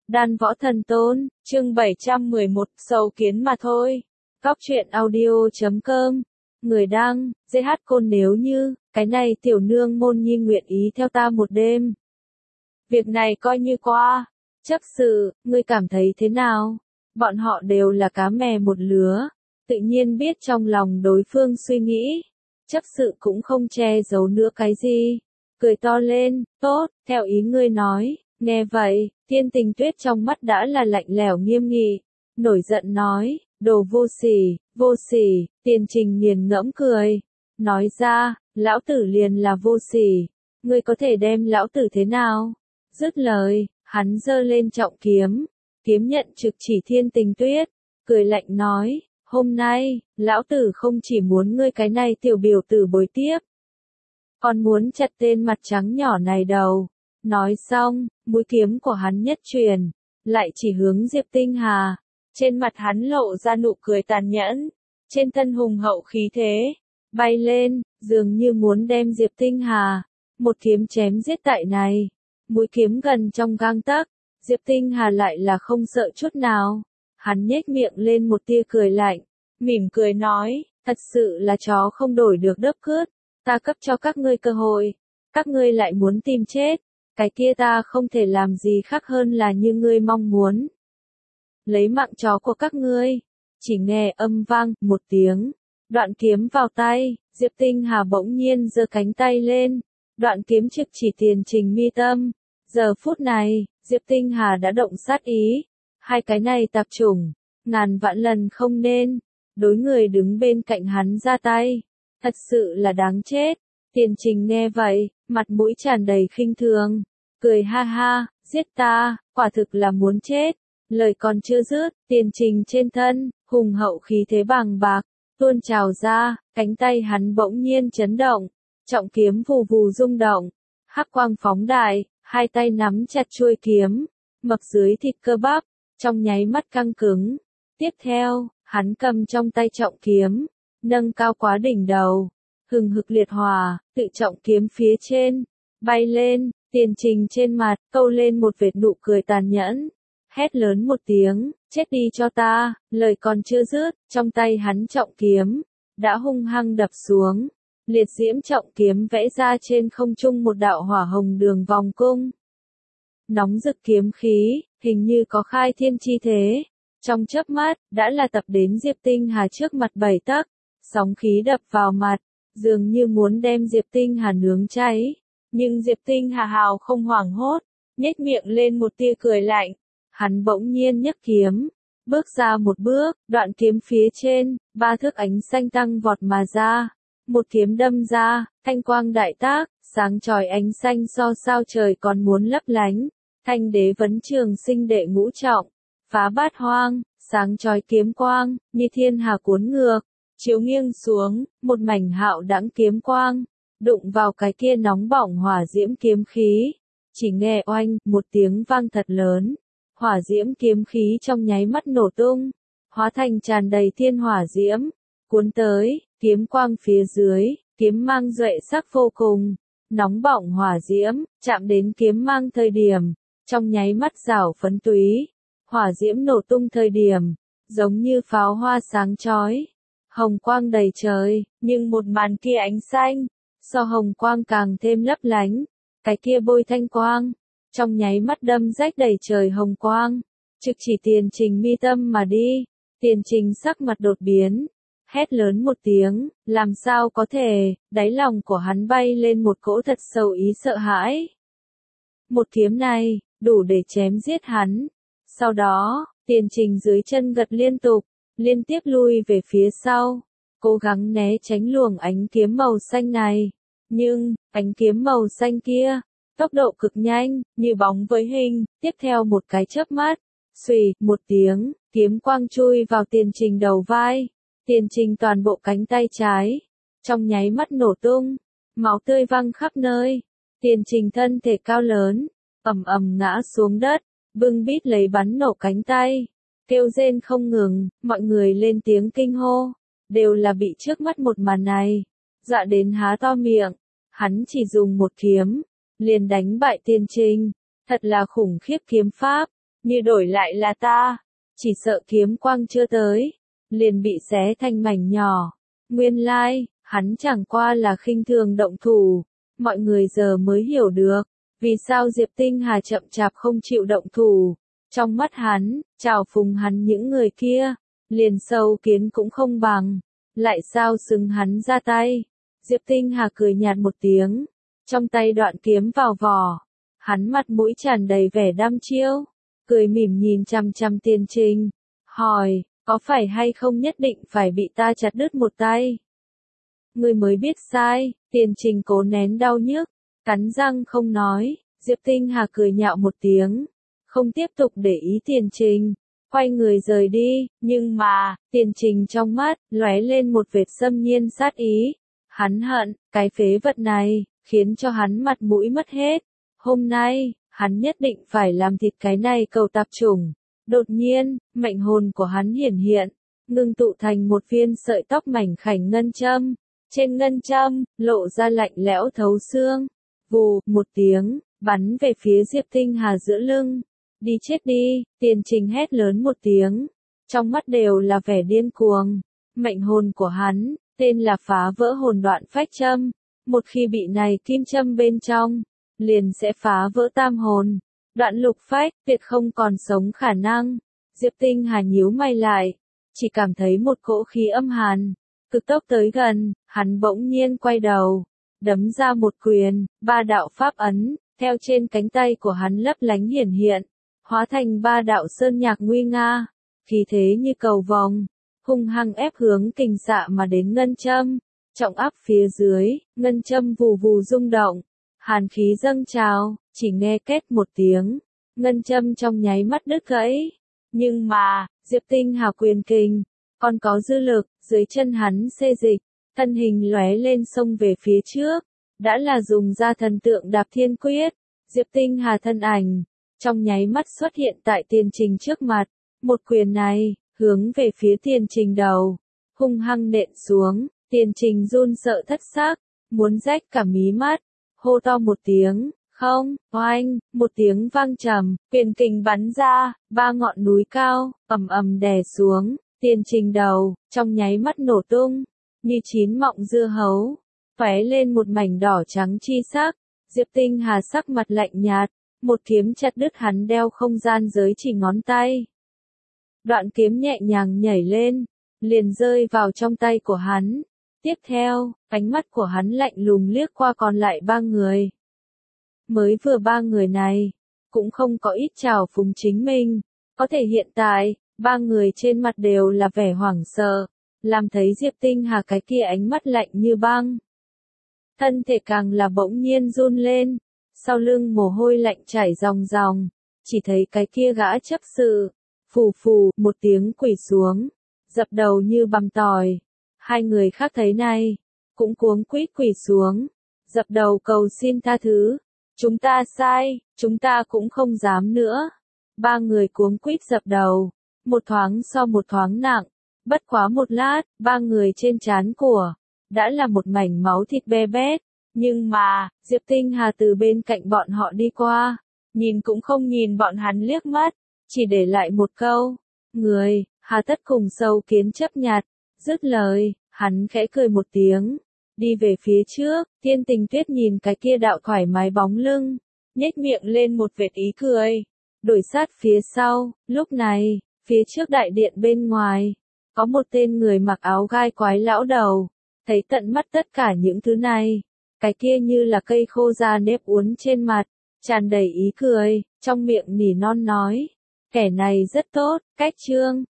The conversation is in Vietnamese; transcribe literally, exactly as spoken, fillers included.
Đan Võ Thần Tôn, chương bảy trăm mười một, sầu kiến mà thôi. Cóc truyện audio chấm com. Người đăng, giê hát Côn nếu như, cái này tiểu nương môn nhi nguyện ý theo ta một đêm. Việc này coi như qua. Chấp sự, ngươi cảm thấy thế nào? Bọn họ đều là cá mè một lứa, tự nhiên biết trong lòng đối phương suy nghĩ. Chấp sự cũng không che giấu nữa cái gì. Cười to lên, tốt, theo ý ngươi nói. Nghe vậy, Thiên Tình Tuyết trong mắt đã là lạnh lẽo nghiêm nghị, nổi giận nói, đồ vô sỉ, vô sỉ. Tiền Trình nghiền ngẫm cười, nói ra, lão tử liền là vô sỉ, ngươi có thể đem lão tử thế nào? Dứt lời, hắn giơ lên trọng kiếm, kiếm nhận trực chỉ Thiên Tình Tuyết, cười lạnh nói, hôm nay, lão tử không chỉ muốn ngươi cái này tiểu biểu tử bồi tiếp, còn muốn chặt tên mặt trắng nhỏ này đầu. Nói xong, mũi kiếm của hắn nhất truyền, lại chỉ hướng Diệp Tinh Hà. Trên mặt hắn lộ ra nụ cười tàn nhẫn, trên thân hùng hậu khí thế, bay lên, dường như muốn đem Diệp Tinh Hà, một kiếm chém giết tại này. Mũi kiếm gần trong gang tấc, Diệp Tinh Hà lại là không sợ chút nào. Hắn nhếch miệng lên một tia cười lạnh, mỉm cười nói, thật sự là chó không đổi được đớp cướp, ta cấp cho các ngươi cơ hội, các ngươi lại muốn tìm chết. Cái kia ta không thể làm gì khác hơn là như ngươi mong muốn. Lấy mạng chó của các ngươi. Chỉ nghe âm vang một tiếng, đoạn kiếm vào tay, Diệp Tinh Hà bỗng nhiên giơ cánh tay lên, đoạn kiếm trực chỉ Tiền Trình mi tâm. Giờ phút này, Diệp Tinh Hà đã động sát ý, hai cái này tạp chủng, ngàn vạn lần không nên, đối người đứng bên cạnh hắn ra tay, thật sự là đáng chết. Tiền Trình nghe vậy, mặt mũi tràn đầy khinh thường, cười ha ha, giết ta, quả thực là muốn chết. Lời còn chưa dứt, Tiền Trình trên thân, hùng hậu khí thế bàng bạc, tuôn trào ra, cánh tay hắn bỗng nhiên chấn động, trọng kiếm vù vù rung động, hắc quang phóng đại, hai tay nắm chặt chuôi kiếm, mập dưới thịt cơ bắp, trong nháy mắt căng cứng. Tiếp theo, hắn cầm trong tay trọng kiếm, nâng cao quá đỉnh đầu, hừng hực liệt hỏa, tự trọng kiếm phía trên, bay lên. Tiền Trình trên mặt, câu lên một vệt nụ cười tàn nhẫn, hét lớn một tiếng, chết đi cho ta. Lời còn chưa dứt, trong tay hắn trọng kiếm, đã hung hăng đập xuống, liệt diễm trọng kiếm vẽ ra trên không trung một đạo hỏa hồng đường vòng cung. Nóng rực kiếm khí, hình như có khai thiên chi thế, trong chớp mắt, đã là tập đến Diệp Tinh Hà trước mặt bảy tấc, sóng khí đập vào mặt, dường như muốn đem Diệp Tinh Hà nướng cháy. Nhưng Diệp Tinh Hà hào không hoảng hốt, nhếch miệng lên một tia cười lạnh. Hắn bỗng nhiên nhấc kiếm, bước ra một bước, đoạn kiếm phía trên, ba thước ánh xanh tăng vọt mà ra. Một kiếm đâm ra, thanh quang đại tác, sáng chói ánh xanh so sao trời còn muốn lấp lánh. Thanh đế vấn trường sinh đệ ngũ trọng, phá bát hoang, sáng chói kiếm quang, như thiên hà cuốn ngược, chiếu nghiêng xuống, một mảnh hạo đãng kiếm quang. Đụng vào cái kia nóng bỏng hỏa diễm kiếm khí, chỉ nghe oanh, một tiếng vang thật lớn, hỏa diễm kiếm khí trong nháy mắt nổ tung, hóa thành tràn đầy thiên hỏa diễm, cuốn tới, kiếm quang phía dưới, kiếm mang duệ sắc vô cùng, nóng bỏng hỏa diễm, chạm đến kiếm mang thời điểm, trong nháy mắt rảo phấn túy, hỏa diễm nổ tung thời điểm, giống như pháo hoa sáng chói, hồng quang đầy trời, nhưng một màn kia ánh xanh. So hồng quang càng thêm lấp lánh, cái kia bôi thanh quang, trong nháy mắt đâm rách đầy trời hồng quang, trực chỉ Tiền Trình mi tâm mà đi. Tiền Trình sắc mặt đột biến, hét lớn một tiếng, làm sao có thể, đáy lòng của hắn bay lên một cỗ thật sâu ý sợ hãi. Một kiếm này, đủ để chém giết hắn. Sau đó, Tiền Trình dưới chân gật liên tục, liên tiếp lui về phía sau, cố gắng né tránh luồng ánh kiếm màu xanh này. Nhưng, ánh kiếm màu xanh kia, tốc độ cực nhanh, như bóng với hình, tiếp theo một cái chớp mắt, xùy, một tiếng, kiếm quang chui vào Tiền Trình đầu vai, Tiền Trình toàn bộ cánh tay trái, trong nháy mắt nổ tung, máu tươi văng khắp nơi, Tiền Trình thân thể cao lớn, ầm ầm ngã xuống đất, bưng bít lấy bắn nổ cánh tay, kêu rên không ngừng, mọi người lên tiếng kinh hô, đều là bị trước mắt một màn này dọa đến há to miệng. Hắn chỉ dùng một kiếm, liền đánh bại Tiền Trình, thật là khủng khiếp kiếm pháp. như đổi lại là ta, chỉ sợ kiếm quang chưa tới, liền bị xé thành mảnh nhỏ. Nguyên lai, hắn chẳng qua là khinh thường động thủ, mọi người giờ mới hiểu được, vì sao Diệp Tinh Hà chậm chạp không chịu động thủ. Trong mắt hắn, chào phùng hắn những người kia, liền sâu kiến cũng không bằng, lại sao xứng hắn ra tay. Diệp Tinh Hà cười nhạt một tiếng, trong tay đoạn kiếm vào vỏ, hắn mặt mũi tràn đầy vẻ đăm chiêu, cười mỉm nhìn chằm chằm Tiền Trình, hỏi, có phải hay không nhất định phải bị ta chặt đứt một tay? Ngươi mới biết sai. Tiền Trình cố nén đau nhức, cắn răng không nói. Diệp Tinh Hà cười nhạo một tiếng, không tiếp tục để ý Tiền Trình, quay người rời đi. Nhưng mà, Tiền Trình trong mắt lóe lên một vệt xâm nhiên sát ý. Hắn hận cái phế vật này, khiến cho hắn mặt mũi mất hết. Hôm nay, hắn nhất định phải làm thịt cái này cầu tạp chủng. Đột nhiên, mệnh hồn của hắn hiển hiện, ngưng tụ thành một viên sợi tóc mảnh khảnh ngân châm. Trên ngân châm, lộ ra lạnh lẽo thấu xương. Vù, một tiếng, bắn về phía Diệp Tinh Hà giữa lưng. Đi chết đi. Tiền Trình hét lớn một tiếng, trong mắt đều là vẻ điên cuồng. Mệnh hồn của hắn, tên là phá vỡ hồn đoạn phách châm. Một khi bị này kim châm bên trong, liền sẽ phá vỡ tam hồn. Đoạn lục phách, tuyệt không còn sống khả năng. Diệp Tinh Hà nhíu mày lại, chỉ cảm thấy một cỗ khí âm hàn cực tốc tới gần, hắn bỗng nhiên quay đầu, đấm ra một quyền, ba đạo pháp ấn, theo trên cánh tay của hắn lấp lánh hiển hiện, hóa thành ba đạo sơn nhạc nguy nga, khí thế như cầu vồng, hung hăng ép hướng kình xạ mà đến ngân châm, trọng áp phía dưới, ngân châm vù vù rung động, hàn khí dâng trào, chỉ nghe két một tiếng, ngân châm trong nháy mắt đứt gãy, nhưng mà, Diệp Tinh Hà quyền kình còn có dư lực, dưới chân hắn xê dịch, thân hình lóe lên xông về phía trước, đã là dùng ra thần tượng đạp thiên quyết. Diệp Tinh Hà thân ảnh, trong nháy mắt xuất hiện tại Tiền Trình trước mặt, một quyền này, hướng về phía Tiền Trình đầu, hung hăng nện xuống. Tiền Trình run sợ thất xác, muốn rách cả mí mắt, hô to một tiếng, không, oanh, một tiếng vang trầm, quyền kình bắn ra, ba ngọn núi cao, ầm ầm đè xuống. Tiền Trình đầu, trong nháy mắt nổ tung, như chín mọng dưa hấu, tóe lên một mảnh đỏ trắng chi sắc. Diệp Tinh Hà sắc mặt lạnh nhạt, một kiếm chặt đứt hắn đeo không gian giới chỉ ngón tay. Đoạn kiếm nhẹ nhàng nhảy lên, liền rơi vào trong tay của hắn. Tiếp theo, ánh mắt của hắn lạnh lùng liếc qua còn lại ba người. Mới vừa ba người này, cũng không có ít trào phúng chính mình, có thể hiện tại, ba người trên mặt đều là vẻ hoảng sợ, làm thấy Diệp Tinh Hà cái kia ánh mắt lạnh như băng. Thân thể càng là bỗng nhiên run lên, sau lưng mồ hôi lạnh chảy ròng ròng, chỉ thấy cái kia gã chấp sự, phù phù, một tiếng quỳ xuống, dập đầu như băm tỏi. Hai người khác thấy này, cũng cuống quýt quỳ xuống, dập đầu cầu xin tha thứ. Chúng ta sai, chúng ta cũng không dám nữa. Ba người cuống quýt dập đầu, một thoáng so một thoáng nặng, bất quá một lát, ba người trên trán của, đã là một mảnh máu thịt be bét, nhưng mà, Diệp Tinh Hà từ bên cạnh bọn họ đi qua, nhìn cũng không nhìn bọn hắn liếc mắt, chỉ để lại một câu, người, hà tất cùng sâu kiến chấp nhặt, dứt lời, hắn khẽ cười một tiếng, đi về phía trước. Thiên Tình Tuyết nhìn cái kia đạo thoải mái bóng lưng, nhếch miệng lên một vệt ý cười, đổi sát phía sau. Lúc này, phía trước đại điện bên ngoài, có một tên người mặc áo gai quái lão đầu, thấy tận mắt tất cả những thứ này, cái kia như là cây khô già nếp uốn trên mặt, tràn đầy ý cười, trong miệng nỉ non nói, kẻ này rất tốt, cách trương,